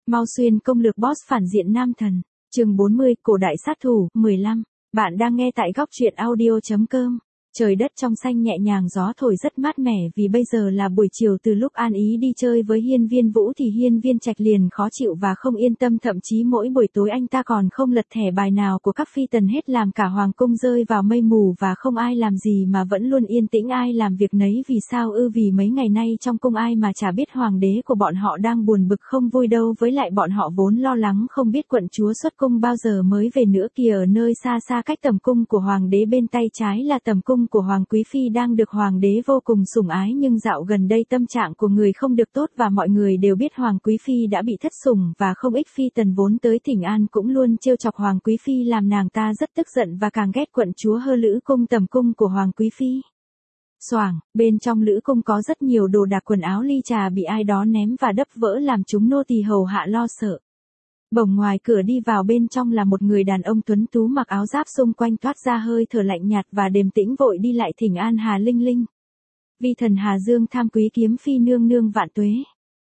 Mau Xuyên công lược boss phản diện nam thần. Chương 40, cổ đại sát thủ, 15. Bạn đang nghe tại góc truyện audio.com. Trời đất trong xanh nhẹ nhàng, gió thổi rất mát mẻ vì bây giờ là buổi chiều. Từ lúc An Ý đi chơi với Hiên Viên Vũ thì Hiên Viên Trạch liền khó chịu và không yên tâm, thậm chí mỗi buổi tối anh ta còn không lật thẻ bài nào của các phi tần hết, làm cả hoàng cung rơi vào mây mù và không ai làm gì mà vẫn luôn yên tĩnh, ai làm việc nấy. Vì sao ư? Vì mấy ngày nay trong cung ai mà chả biết hoàng đế của bọn họ đang buồn bực không vui đâu, với lại bọn họ vốn lo lắng không biết quận chúa xuất cung bao giờ mới về nữa kìa. Ở nơi xa xa cách tầm cung của hoàng đế bên tay trái là tầm cung của Hoàng Quý Phi đang được hoàng đế vô cùng sủng ái, nhưng dạo gần đây tâm trạng của người không được tốt và mọi người đều biết Hoàng Quý Phi đã bị thất sủng, và không ít phi tần vốn tới thỉnh an cũng luôn trêu chọc Hoàng Quý Phi làm nàng ta rất tức giận và càng ghét quận chúa Hơ Lữ cung, tầm cung của Hoàng Quý Phi. Xoảng, bên trong lữ cung có rất nhiều đồ đạc, quần áo, ly trà bị ai đó ném và đập vỡ làm chúng nô tỳ hầu hạ lo sợ. Bỗng ngoài cửa đi vào bên trong là một người đàn ông tuấn tú mặc áo giáp, xung quanh toát ra hơi thở lạnh nhạt và điềm tĩnh, vội đi lại thỉnh an Hà Linh Linh. Vi thần Hà Dương tham quý kiếm phi nương nương vạn tuế.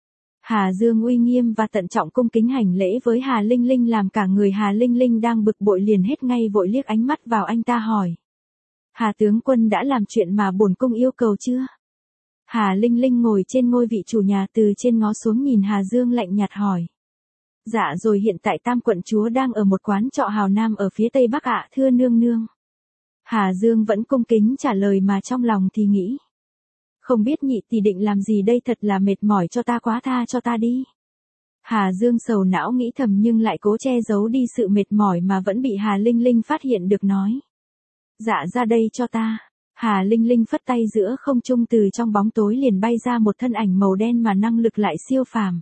Hà Dương uy nghiêm và tận trọng cung kính hành lễ với Hà Linh Linh, làm cả người Hà Linh Linh đang bực bội liền hết ngay, vội liếc ánh mắt vào anh ta hỏi: Hà tướng quân đã làm chuyện mà bổn cung yêu cầu chưa? Hà Linh Linh ngồi trên ngôi vị chủ nhà, từ trên ngó xuống nhìn Hà Dương lạnh nhạt hỏi: Dạ rồi, hiện tại tam quận chúa đang ở một quán trọ hào nam ở phía tây bắc ạ, thưa nương nương. Hà Dương vẫn cung kính trả lời mà trong lòng thì nghĩ: Không biết nhị tỷ định làm gì đây, thật là mệt mỏi cho ta quá, tha cho ta đi. Hà Dương sầu não nghĩ thầm nhưng lại cố che giấu đi sự mệt mỏi mà vẫn bị Hà Linh Linh phát hiện được, nói: Dạ ra đây cho ta. Hà Linh Linh phất tay, giữa không trung từ trong bóng tối liền bay ra một thân ảnh màu đen mà năng lực lại siêu phàm.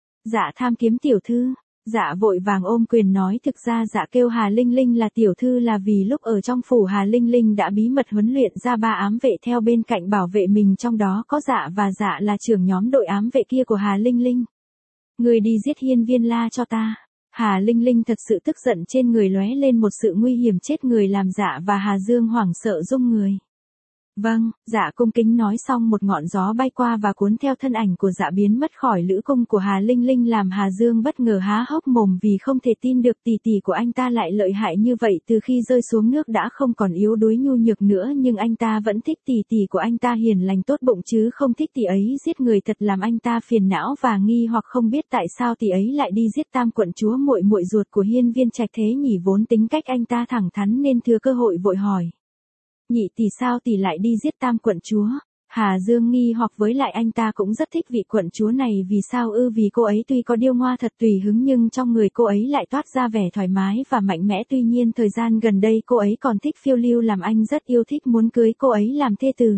Dạ tham kiếm tiểu thư. Dạ vội vàng ôm quyền nói: Thực ra dạ kêu Hà Linh Linh là tiểu thư là vì lúc ở trong phủ Hà Linh Linh đã bí mật huấn luyện ra 3 ám vệ theo bên cạnh bảo vệ mình, trong đó có dạ, và dạ là trưởng nhóm đội ám vệ kia của Hà Linh Linh. Người đi giết Hiên Viên La cho ta. Hà Linh Linh thật sự tức giận, trên người lóe lên một sự nguy hiểm chết người làm dạ và Hà Dương hoảng sợ rung người. Vâng, dạ cung kính nói xong, một ngọn gió bay qua và cuốn theo thân ảnh của dạ biến mất khỏi lữ cung của Hà Linh Linh, làm Hà Dương bất ngờ há hốc mồm vì không thể tin được tỷ tỷ của anh ta lại lợi hại như vậy. Từ khi rơi xuống nước đã không còn yếu đuối nhu nhược nữa, nhưng anh ta vẫn thích tỷ tỷ của anh ta hiền lành tốt bụng chứ không thích tỷ ấy giết người, thật làm anh ta phiền não và nghi hoặc không biết tại sao tỷ ấy lại đi giết tam quận chúa muội muội ruột của Hiên Viên Trạch thế nhỉ. Vốn tính cách anh ta thẳng thắn nên thừa cơ hội vội hỏi: Nhị tỷ, sao tỷ lại đi giết tam quận chúa? Hà Dương nghi hoặc, với lại anh ta cũng rất thích vị quận chúa này. Vì sao ư? Vì cô ấy tuy có điêu ngoa thật tùy hứng nhưng trong người cô ấy lại toát ra vẻ thoải mái và mạnh mẽ. Tuy nhiên thời gian gần đây cô ấy còn thích phiêu lưu, làm anh rất yêu thích, muốn cưới cô ấy làm thê tử.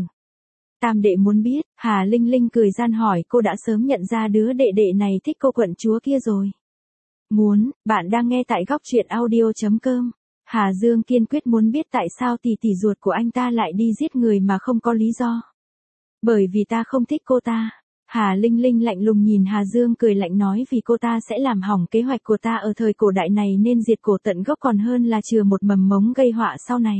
Tam đệ muốn biết? Hà Linh Linh cười gian hỏi: Cô đã sớm nhận ra đứa đệ đệ này thích cô quận chúa kia rồi? Muốn. Bạn đang nghe tại góc truyện audio.com. Hà Dương kiên quyết muốn biết tại sao tỷ tỷ ruột của anh ta lại đi giết người mà không có lý do. Bởi vì ta không thích cô ta. Hà Linh Linh lạnh lùng nhìn Hà Dương cười lạnh nói: Vì cô ta sẽ làm hỏng kế hoạch của ta ở thời cổ đại này, nên diệt cổ tận gốc còn hơn là chừa một mầm mống gây họa sau này.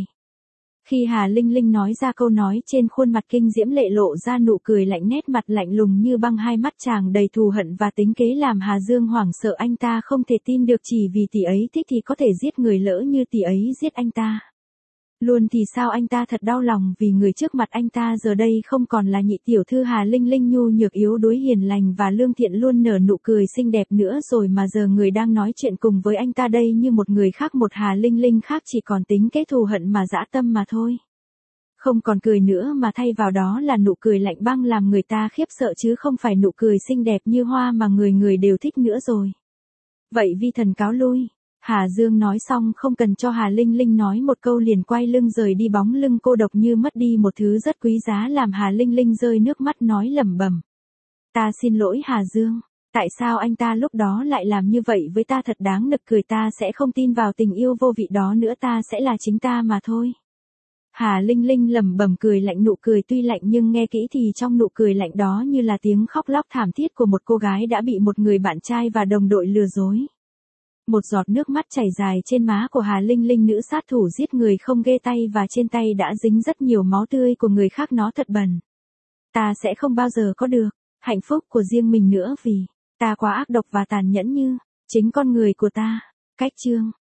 Khi Hà Linh Linh nói ra câu nói, trên khuôn mặt kinh diễm lệ lộ ra nụ cười lạnh, nét mặt lạnh lùng như băng, hai mắt chàng đầy thù hận và tính kế, làm Hà Dương hoảng sợ. Anh ta không thể tin được, chỉ vì tỷ ấy thích thì có thể giết người, lỡ như tỷ ấy giết anh ta luôn thì sao? Anh ta thật đau lòng vì người trước mặt anh ta giờ đây không còn là nhị tiểu thư Hà Linh Linh nhu nhược yếu đuối hiền lành và lương thiện luôn nở nụ cười xinh đẹp nữa rồi, mà giờ người đang nói chuyện cùng với anh ta đây như một người khác, một Hà Linh Linh khác, chỉ còn tính kế thù hận mà dã tâm mà thôi. Không còn cười nữa mà thay vào đó là nụ cười lạnh băng làm người ta khiếp sợ, chứ không phải nụ cười xinh đẹp như hoa mà người người đều thích nữa rồi. Vậy vi thần cáo lui. Hà Dương nói xong không cần cho Hà Linh Linh nói một câu liền quay lưng rời đi, bóng lưng cô độc như mất đi một thứ rất quý giá, làm Hà Linh Linh rơi nước mắt nói lẩm bẩm: Ta xin lỗi Hà Dương. Tại sao anh ta lúc đó lại làm như vậy với ta, thật đáng nực cười, ta sẽ không tin vào tình yêu vô vị đó nữa, ta sẽ là chính ta mà thôi. Hà Linh Linh lẩm bẩm cười lạnh, nụ cười tuy lạnh nhưng nghe kỹ thì trong nụ cười lạnh đó như là tiếng khóc lóc thảm thiết của một cô gái đã bị một người bạn trai và đồng đội lừa dối. Một giọt nước mắt chảy dài trên má của Hà Linh Linh, nữ sát thủ giết người không ghê tay và trên tay đã dính rất nhiều máu tươi của người khác, nó thật bẩn. Ta sẽ không bao giờ có được hạnh phúc của riêng mình nữa, vì Ta quá ác độc và tàn nhẫn như chính con người của ta. Cách chương